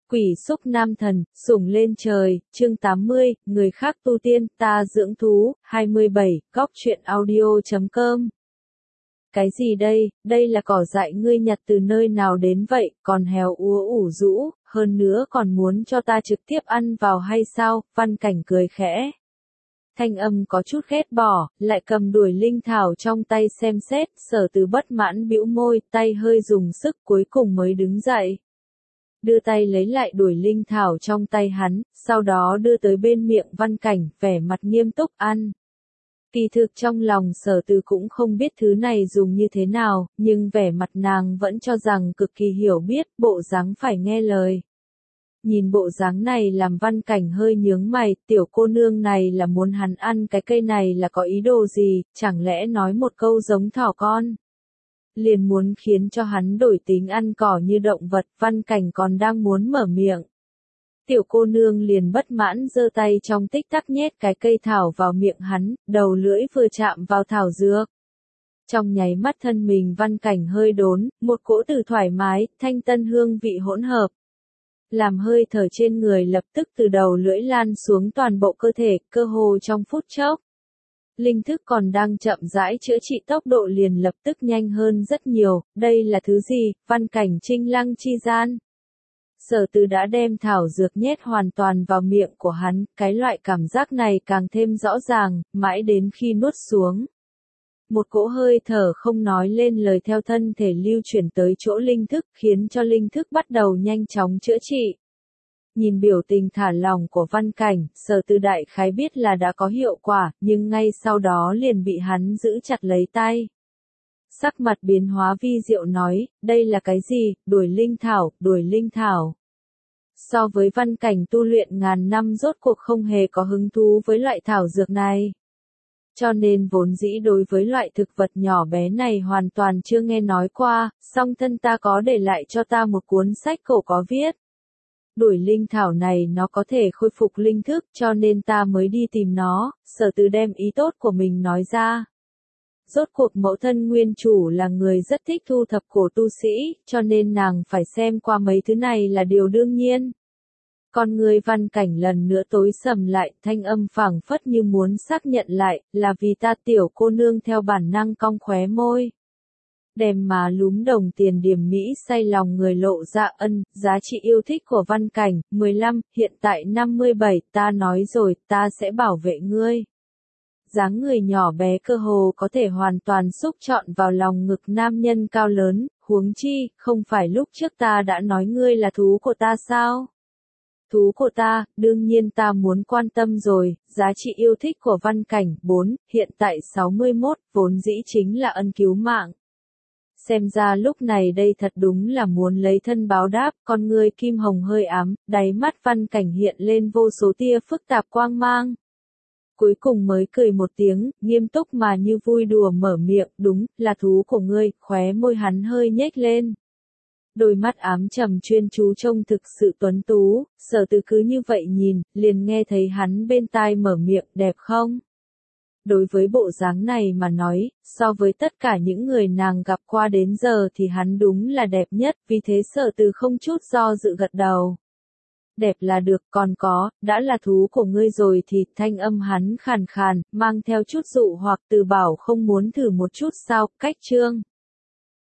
Quỷ xúc nam thần, sủng lên trời, chương 80, người khác tu tiên, ta dưỡng thú, 27, góc truyện audio.com. Cái gì đây, đây là cỏ dại ngươi nhặt từ nơi nào đến vậy, còn héo úa ủ rũ, hơn nữa còn muốn cho ta trực tiếp ăn vào hay sao, Văn Cảnh cười khẽ. Thanh âm có chút ghét bỏ, lại cầm đuổi linh thảo trong tay xem xét, Sở Từ bất mãn bĩu môi, tay hơi dùng sức cuối cùng mới đứng dậy. Đưa tay lấy lại đuổi linh thảo trong tay hắn, sau đó đưa tới bên miệng Văn Cảnh, vẻ mặt nghiêm túc ăn. Kỳ thực trong lòng Sở Từ cũng không biết thứ này dùng như thế nào, nhưng vẻ mặt nàng vẫn cho rằng cực kỳ hiểu biết, bộ dáng phải nghe lời. Nhìn bộ dáng này làm Văn Cảnh hơi nhướng mày, tiểu cô nương này là muốn hắn ăn cái cây này là có ý đồ gì, chẳng lẽ nói một câu giống thỏ con. Liền muốn khiến cho hắn đổi tính ăn cỏ như động vật, Văn Cảnh còn đang muốn mở miệng. Tiểu cô nương liền bất mãn giơ tay trong tích tắc nhét cái cây thảo vào miệng hắn, đầu lưỡi vừa chạm vào thảo dược. Trong nháy mắt thân mình Văn Cảnh hơi đốn, một cỗ từ thoải mái, thanh tân hương vị hỗn hợp. Làm hơi thở trên người lập tức từ đầu lưỡi lan xuống toàn bộ cơ thể, cơ hồ trong phút chốc. Linh thức còn đang chậm rãi chữa trị tốc độ liền lập tức nhanh hơn rất nhiều, đây là thứ gì, Văn Cảnh trinh lăng chi gian. Sở Từ đã đem thảo dược nhét hoàn toàn vào miệng của hắn, cái loại cảm giác này càng thêm rõ ràng, mãi đến khi nuốt xuống. Một cỗ hơi thở không nói lên lời theo thân thể lưu chuyển tới chỗ linh thức, khiến cho linh thức bắt đầu nhanh chóng chữa trị. Nhìn biểu tình thả lỏng của Văn Cảnh, Sở Từ đại khái biết là đã có hiệu quả, nhưng ngay sau đó liền bị hắn giữ chặt lấy tay. Sắc mặt biến hóa vi diệu nói, đây là cái gì, đuổi linh thảo, đuổi linh thảo. So với Văn Cảnh tu luyện ngàn năm rốt cuộc không hề có hứng thú với loại thảo dược này. Cho nên vốn dĩ đối với loại thực vật nhỏ bé này hoàn toàn chưa nghe nói qua, song thân ta có để lại cho ta một cuốn sách cổ có viết. Đuổi linh thảo này nó có thể khôi phục linh thức cho nên ta mới đi tìm nó, Sở Từ đem ý tốt của mình nói ra. Rốt cuộc mẫu thân nguyên chủ là người rất thích thu thập cổ tu sĩ, cho nên nàng phải xem qua mấy thứ này là điều đương nhiên. Con người Văn Cảnh lần nữa tối sầm lại, thanh âm phảng phất như muốn xác nhận lại, là vì ta tiểu cô nương theo bản năng cong khóe môi. Đèm má lúm đồng tiền điểm mỹ say lòng người lộ ra giá trị yêu thích của Văn Cảnh, 15, hiện tại 57, ta nói rồi, ta sẽ bảo vệ ngươi. Dáng người nhỏ bé cơ hồ có thể hoàn toàn xúc trọn vào lòng ngực nam nhân cao lớn, huống chi, không phải lúc trước ta đã nói ngươi là thú của ta sao? Thú của ta, đương nhiên ta muốn quan tâm rồi, giá trị yêu thích của Văn Cảnh, 4, hiện tại 61, vốn dĩ chính là ân cứu mạng. Xem ra lúc này đây thật đúng là muốn lấy thân báo đáp, con người kim hồng hơi ám, đáy mắt Văn Cảnh hiện lên vô số tia phức tạp quang mang. Cuối cùng mới cười một tiếng, nghiêm túc mà như vui đùa mở miệng, đúng, là thú của ngươi, khóe môi hắn hơi nhếch lên. Đôi mắt ám trầm chuyên chú trông thực sự tuấn tú, Sở Từ cứ như vậy nhìn, liền nghe thấy hắn bên tai mở miệng, đẹp không? Đối với bộ dáng này mà nói, so với tất cả những người nàng gặp qua đến giờ thì hắn đúng là đẹp nhất, vì thế Sở Từ không chút do dự gật đầu. Đẹp là được, còn có, đã là thú của ngươi rồi thì, thanh âm hắn khàn khàn, mang theo chút dụ hoặc từ bảo không muốn thử một chút sao, cách chương.